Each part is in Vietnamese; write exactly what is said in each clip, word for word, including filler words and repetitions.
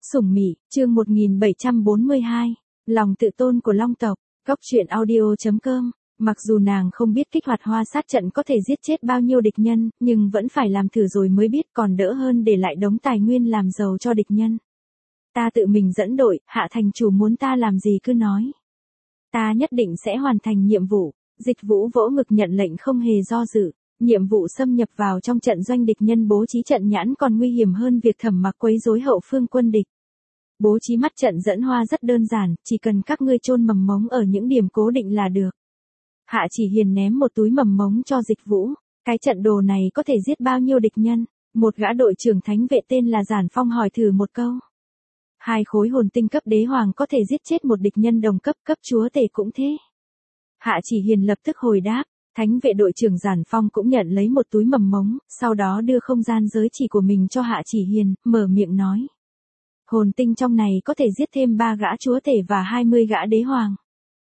Sủng Mị, chương một nghìn bảy trăm bốn mươi hai, lòng tự tôn của Long tộc, Cốc truyện audio chấm com. Mặc dù nàng không biết kích hoạt hoa sát trận có thể giết chết bao nhiêu địch nhân, nhưng vẫn phải làm thử rồi mới biết, còn đỡ hơn để lại đống tài nguyên làm giàu cho địch nhân. Ta tự mình dẫn đội, Hạ thành chủ muốn ta làm gì cứ nói. Ta nhất định sẽ hoàn thành nhiệm vụ. Dịch Vũ vỗ ngực nhận lệnh không hề do dự. Nhiệm vụ xâm nhập vào trong trận doanh địch nhân bố trí trận nhãn còn nguy hiểm hơn việc Thẩm Mặc quấy rối hậu phương quân địch. Bố trí mắt trận dẫn hoa rất đơn giản, chỉ cần các ngươi chôn mầm mống ở những điểm cố định là được. Hạ Chỉ Hiền ném một túi mầm mống cho Dịch Vũ. Cái trận đồ này có thể giết bao nhiêu địch nhân? Một gã đội trưởng thánh vệ tên là Giản Phong hỏi thử một câu. Hai khối hồn tinh cấp đế hoàng có thể giết chết một địch nhân đồng cấp, cấp chúa tể cũng thế. Hạ Chỉ Hiền lập tức hồi đáp. Thánh vệ đội trưởng Giản Phong cũng nhận lấy một túi mầm mống, sau đó đưa không gian giới chỉ của mình cho Hạ Chỉ Hiền, mở miệng nói. Hồn tinh trong này có thể giết thêm ba gã chúa tể và hai mươi gã đế hoàng.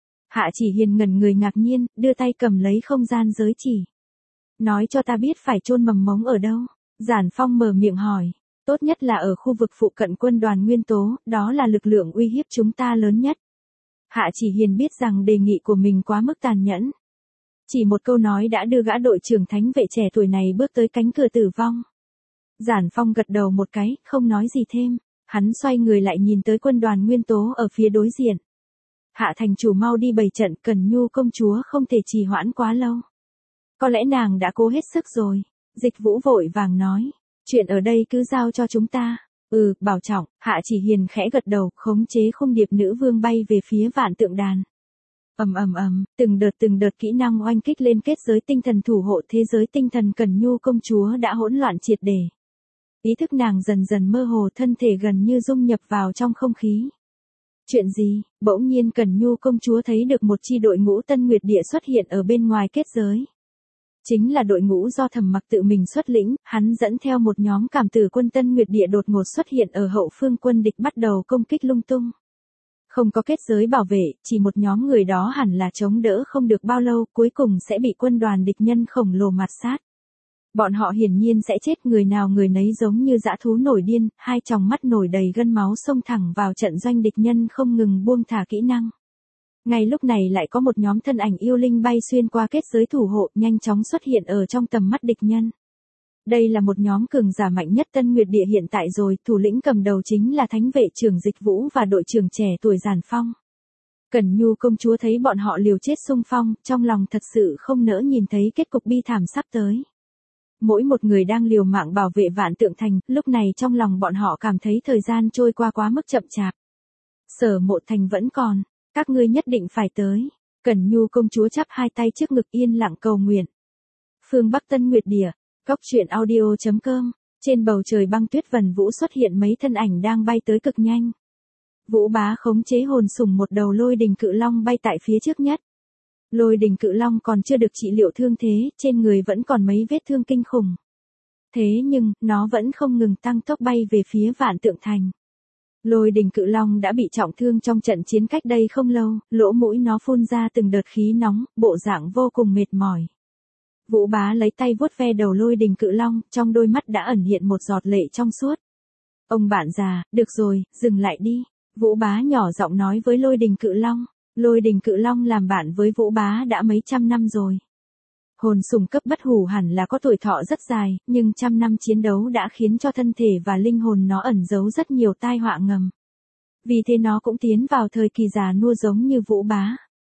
Hạ Chỉ Hiền ngẩn người ngạc nhiên, đưa tay cầm lấy không gian giới chỉ. Nói cho ta biết phải chôn mầm mống ở đâu. Giản Phong mở miệng hỏi. Tốt nhất là ở khu vực phụ cận quân đoàn nguyên tố, đó là lực lượng uy hiếp chúng ta lớn nhất. Hạ Chỉ Hiền biết rằng đề nghị của mình quá mức tàn nhẫn. Chỉ một câu nói đã đưa gã đội trưởng thánh vệ trẻ tuổi này bước tới cánh cửa tử vong. Giản Phong gật đầu một cái, không nói gì thêm. Hắn xoay người lại nhìn tới quân đoàn nguyên tố ở phía đối diện. Hạ thành chủ mau đi bày trận, Cần Nhu công chúa không thể trì hoãn quá lâu. Có lẽ nàng đã cố hết sức rồi. Dịch Vũ vội vàng nói. Chuyện ở đây cứ giao cho chúng ta. Ừ, bảo trọng. Hạ Chỉ Hiền khẽ gật đầu, khống chế khung điệp nữ vương bay về phía vạn tượng đàn. Ầm ầm ầm, từng đợt từng đợt kỹ năng oanh kích lên kết giới tinh thần thủ hộ thế giới tinh thần Cần Nhu công chúa đã hỗn loạn triệt để. Ý thức nàng dần dần mơ hồ, thân thể gần như dung nhập vào trong không khí. Chuyện gì? Bỗng nhiên Cần Nhu công chúa thấy được một chi đội ngũ Tân Nguyệt Địa xuất hiện ở bên ngoài kết giới. Chính là đội ngũ do Thẩm Mặc tự mình xuất lĩnh, hắn dẫn theo một nhóm cảm tử quân Tân Nguyệt Địa đột ngột xuất hiện ở hậu phương quân địch bắt đầu công kích lung tung. Không có kết giới bảo vệ, chỉ một nhóm người đó hẳn là chống đỡ không được bao lâu, cuối cùng sẽ bị quân đoàn địch nhân khổng lồ mạt sát. Bọn họ hiển nhiên sẽ chết, người nào người nấy giống như dã thú nổi điên, hai tròng mắt nổi đầy gân máu xông thẳng vào trận doanh địch nhân không ngừng buông thả kỹ năng. Ngay lúc này lại có một nhóm thân ảnh yêu linh bay xuyên qua kết giới thủ hộ, nhanh chóng xuất hiện ở trong tầm mắt địch nhân. Đây là một nhóm cường giả mạnh nhất Tân Nguyệt Địa hiện tại rồi, thủ lĩnh cầm đầu chính là thánh vệ trưởng Dịch Vũ và đội trưởng trẻ tuổi Giản Phong. Cần Nhu công chúa thấy bọn họ liều chết xung phong, trong lòng thật sự không nỡ nhìn thấy kết cục bi thảm sắp tới. Mỗi một người đang liều mạng bảo vệ vạn tượng thành, lúc này trong lòng bọn họ cảm thấy thời gian trôi qua quá mức chậm chạp. Sở Mộ Thành vẫn còn, các ngươi nhất định phải tới. Cần Nhu công chúa chắp hai tay trước ngực yên lặng cầu nguyện. Phương Bắc Tân Nguyệt Địa, Cốc truyện audio chấm com. Trên bầu trời băng tuyết vần vũ xuất hiện mấy thân ảnh đang bay tới cực nhanh. Vũ Bá khống chế hồn sủng một đầu lôi đình cự long bay tại phía trước nhất. Lôi đình cự long còn chưa được trị liệu thương thế, trên người vẫn còn mấy vết thương kinh khủng. Thế nhưng, nó vẫn không ngừng tăng tốc bay về phía vạn tượng thành. Lôi đình cự long đã bị trọng thương trong trận chiến cách đây không lâu, lỗ mũi nó phun ra từng đợt khí nóng, bộ dạng vô cùng mệt mỏi. Vũ Bá lấy tay vuốt ve đầu lôi đình cự long, trong đôi mắt đã ẩn hiện một giọt lệ trong suốt. Ông bạn già, được rồi, dừng lại đi. Vũ Bá nhỏ giọng nói với lôi đình cự long. Lôi đình cự long làm bạn với Vũ Bá đã mấy trăm năm rồi. Hồn sủng cấp bất hủ hẳn là có tuổi thọ rất dài, nhưng trăm năm chiến đấu đã khiến cho thân thể và linh hồn nó ẩn giấu rất nhiều tai họa ngầm. Vì thế nó cũng tiến vào thời kỳ già nua giống như Vũ Bá.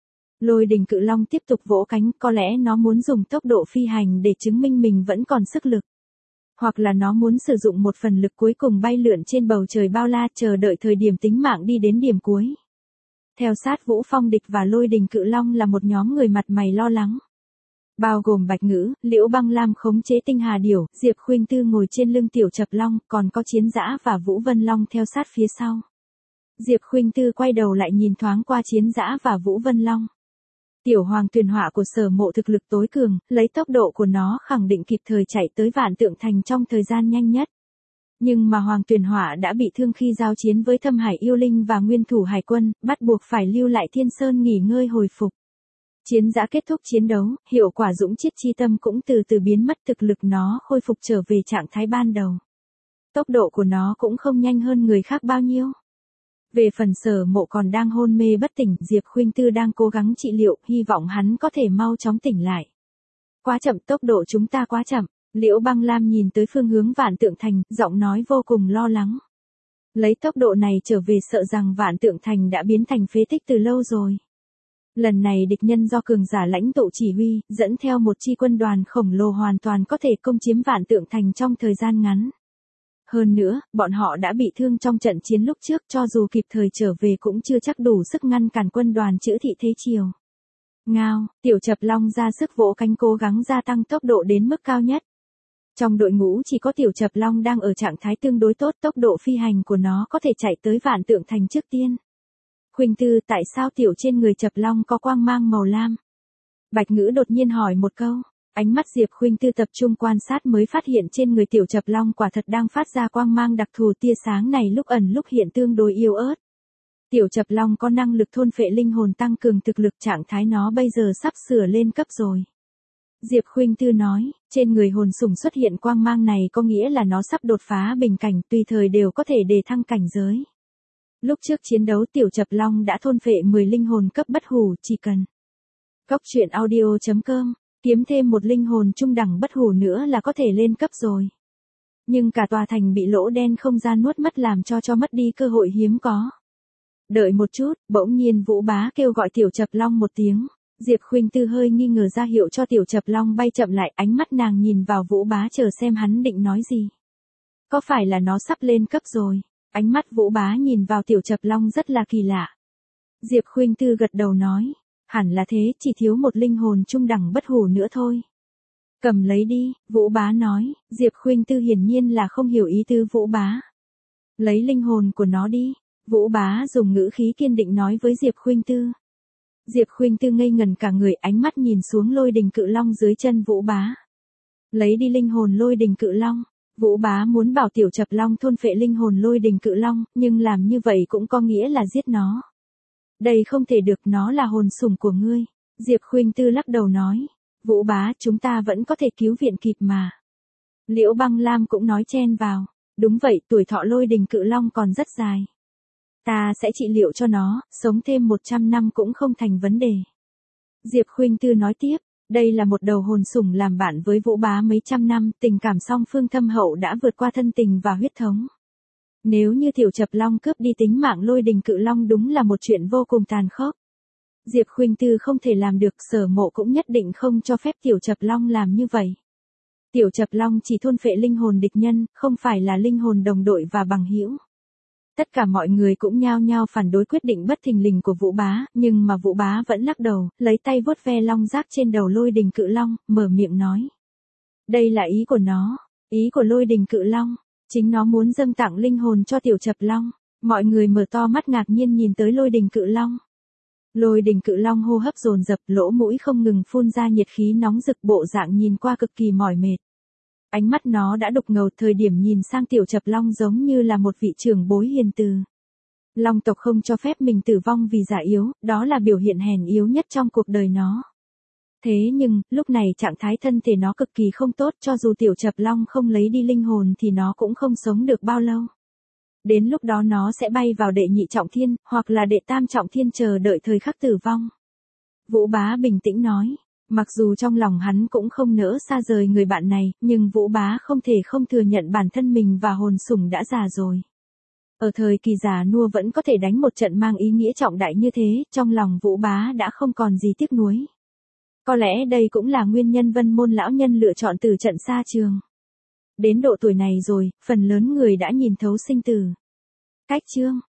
Lôi đình cự long tiếp tục vỗ cánh, có lẽ nó muốn dùng tốc độ phi hành để chứng minh mình vẫn còn sức lực. Hoặc là nó muốn sử dụng một phần lực cuối cùng bay lượn trên bầu trời bao la, chờ đợi thời điểm tính mạng đi đến điểm cuối. Theo sát Vũ Phong địch và lôi đình cự long là một nhóm người mặt mày lo lắng. Bao gồm Bạch Ngữ, Liễu Băng Lam khống chế tinh hà điểu, Diệp Khuynh Tư ngồi trên lưng tiểu chập long, còn có Chiến Dã và Vũ Vân Long theo sát phía sau. Diệp Khuynh Tư quay đầu lại nhìn thoáng qua Chiến Dã và Vũ Vân Long. Tiểu Hoàng Tuyền Hỏa của Sở Mộ thực lực tối cường, lấy tốc độ của nó khẳng định kịp thời chạy tới vạn tượng thành trong thời gian nhanh nhất. Nhưng mà Hoàng Tuyền Hỏa đã bị thương khi giao chiến với Thâm Hải yêu linh và nguyên thủ hải quân, bắt buộc phải lưu lại Thiên Sơn nghỉ ngơi hồi phục. Chiến Dã kết thúc chiến đấu, hiệu quả dũng chiết chi tâm cũng từ từ biến mất, thực lực nó khôi phục trở về trạng thái ban đầu. Tốc độ của nó cũng không nhanh hơn người khác bao nhiêu. Về phần Sở Mộ còn đang hôn mê bất tỉnh, Diệp Khuynh Tư đang cố gắng trị liệu, hy vọng hắn có thể mau chóng tỉnh lại. Quá chậm, tốc độ chúng ta quá chậm. Liễu Băng Lam nhìn tới phương hướng Vạn Tượng Thành, giọng nói vô cùng lo lắng. Lấy tốc độ này trở về sợ rằng Vạn Tượng Thành đã biến thành phế tích từ lâu rồi. Lần này địch nhân do cường giả lãnh tụ chỉ huy, dẫn theo một chi quân đoàn khổng lồ hoàn toàn có thể công chiếm Vạn Tượng Thành trong thời gian ngắn. Hơn nữa, bọn họ đã bị thương trong trận chiến lúc trước, cho dù kịp thời trở về cũng chưa chắc đủ sức ngăn cản quân đoàn Chữ Thị Thế Triều. Ngao, Tiểu Chập Long ra sức vỗ cánh cố gắng gia tăng tốc độ đến mức cao nhất. Trong đội ngũ chỉ có Tiểu Chập Long đang ở trạng thái tương đối tốt, tốc độ phi hành của nó có thể chạy tới Vạn Tượng Thành trước tiên. Khuynh Tư, tại sao tiểu trên người Chập Long có quang mang màu lam? Bạch Ngữ đột nhiên hỏi một câu. Ánh mắt Diệp Khuynh Tư tập trung quan sát mới phát hiện trên người Tiểu Chập Long quả thật đang phát ra quang mang đặc thù, tia sáng này lúc ẩn lúc hiện tương đối yếu ớt. Tiểu Chập Long có năng lực thôn phệ linh hồn tăng cường thực lực, trạng thái nó bây giờ sắp sửa lên cấp rồi. Diệp Khuynh Tư nói, trên người hồn sủng xuất hiện quang mang này có nghĩa là nó sắp đột phá bình cảnh, tùy thời đều có thể đề thăng cảnh giới. Lúc trước chiến đấu Tiểu Chập Long đã thôn phệ mười linh hồn cấp bất hủ, chỉ cần Cốc truyện audio chấm com kiếm thêm một linh hồn trung đẳng bất hủ nữa là có thể lên cấp rồi. Nhưng cả tòa thành bị lỗ đen không gian nuốt mất làm cho cho mất đi cơ hội hiếm có. Đợi một chút, bỗng nhiên Vũ Bá kêu gọi Tiểu Chập Long một tiếng. Diệp Khuynh Tư hơi nghi ngờ ra hiệu cho Tiểu Chập Long bay chậm lại, ánh mắt nàng nhìn vào Vũ Bá chờ xem hắn định nói gì. Có phải là nó sắp lên cấp rồi? Ánh mắt Vũ Bá nhìn vào Tiểu Chập Long rất là kỳ lạ. Diệp Khuynh Tư gật đầu nói, hẳn là thế, chỉ thiếu một linh hồn trung đẳng bất hủ nữa thôi. Cầm lấy đi, Vũ Bá nói. Diệp Khuynh Tư hiển nhiên là không hiểu ý tứ Vũ Bá. Lấy linh hồn của nó đi. Vũ Bá dùng ngữ khí kiên định nói với Diệp Khuynh Tư. Diệp Khuynh Tư ngây ngần cả người, ánh mắt nhìn xuống lôi đình cự long dưới chân Vũ Bá. Lấy đi linh hồn lôi đình cự long. Vũ Bá muốn bảo Tiểu Chập Long thôn phệ linh hồn lôi đình cự long, nhưng làm như vậy cũng có nghĩa là giết nó. Đây không thể được, nó là hồn sủng của ngươi. Diệp Khuynh Tư lắc đầu nói. Vũ Bá, chúng ta vẫn có thể cứu viện kịp mà. Liễu Băng Lam cũng nói chen vào. Đúng vậy, tuổi thọ lôi đình cự long còn rất dài. Ta sẽ trị liệu cho nó, sống thêm một trăm năm cũng không thành vấn đề. Diệp Khuynh Tư nói tiếp. Đây là một đầu hồn sủng làm bạn với Vũ Bá mấy trăm năm, tình cảm song phương thâm hậu đã vượt qua thân tình và huyết thống. Nếu như Tiểu Chập Long cướp đi tính mạng lôi đình cự long đúng là một chuyện vô cùng tàn khốc. Diệp Khuynh Tư không thể làm được, Sở Mộ cũng nhất định không cho phép Tiểu Chập Long làm như vậy. Tiểu Chập Long chỉ thôn phệ linh hồn địch nhân, không phải là linh hồn đồng đội và bằng hữu. Tất cả mọi người cũng nhao nhao phản đối quyết định bất thình lình của Vũ Bá, nhưng mà Vũ Bá vẫn lắc đầu, lấy tay vuốt ve long giác trên đầu lôi đình cự long, mở miệng nói. Đây là ý của nó, ý của lôi đình cự long, chính nó muốn dâng tặng linh hồn cho Tiểu Chập Long. Mọi người mở to mắt ngạc nhiên nhìn tới lôi đình cự long. Lôi đình cự long hô hấp dồn dập, lỗ mũi không ngừng phun ra nhiệt khí nóng rực, bộ dạng nhìn qua cực kỳ mỏi mệt. Ánh mắt nó đã đục ngầu, thời điểm nhìn sang Tiểu Chập Long giống như là một vị trưởng bối hiền từ. Long tộc không cho phép mình tử vong vì già yếu, đó là biểu hiện hèn yếu nhất trong cuộc đời nó. Thế nhưng, lúc này trạng thái thân thể nó cực kỳ không tốt, cho dù Tiểu Chập Long không lấy đi linh hồn thì nó cũng không sống được bao lâu. Đến lúc đó nó sẽ bay vào đệ nhị trọng thiên, hoặc là đệ tam trọng thiên chờ đợi thời khắc tử vong. Vũ Bá bình tĩnh nói. Mặc dù trong lòng hắn cũng không nỡ xa rời người bạn này, nhưng Vũ Bá không thể không thừa nhận bản thân mình và hồn sủng đã già rồi. Ở thời kỳ già nua vẫn có thể đánh một trận mang ý nghĩa trọng đại như thế, trong lòng Vũ Bá đã không còn gì tiếc nuối. Có lẽ đây cũng là nguyên nhân Vân Môn lão nhân lựa chọn từ trận xa trường. Đến độ tuổi này rồi, phần lớn người đã nhìn thấu sinh tử. Cách chương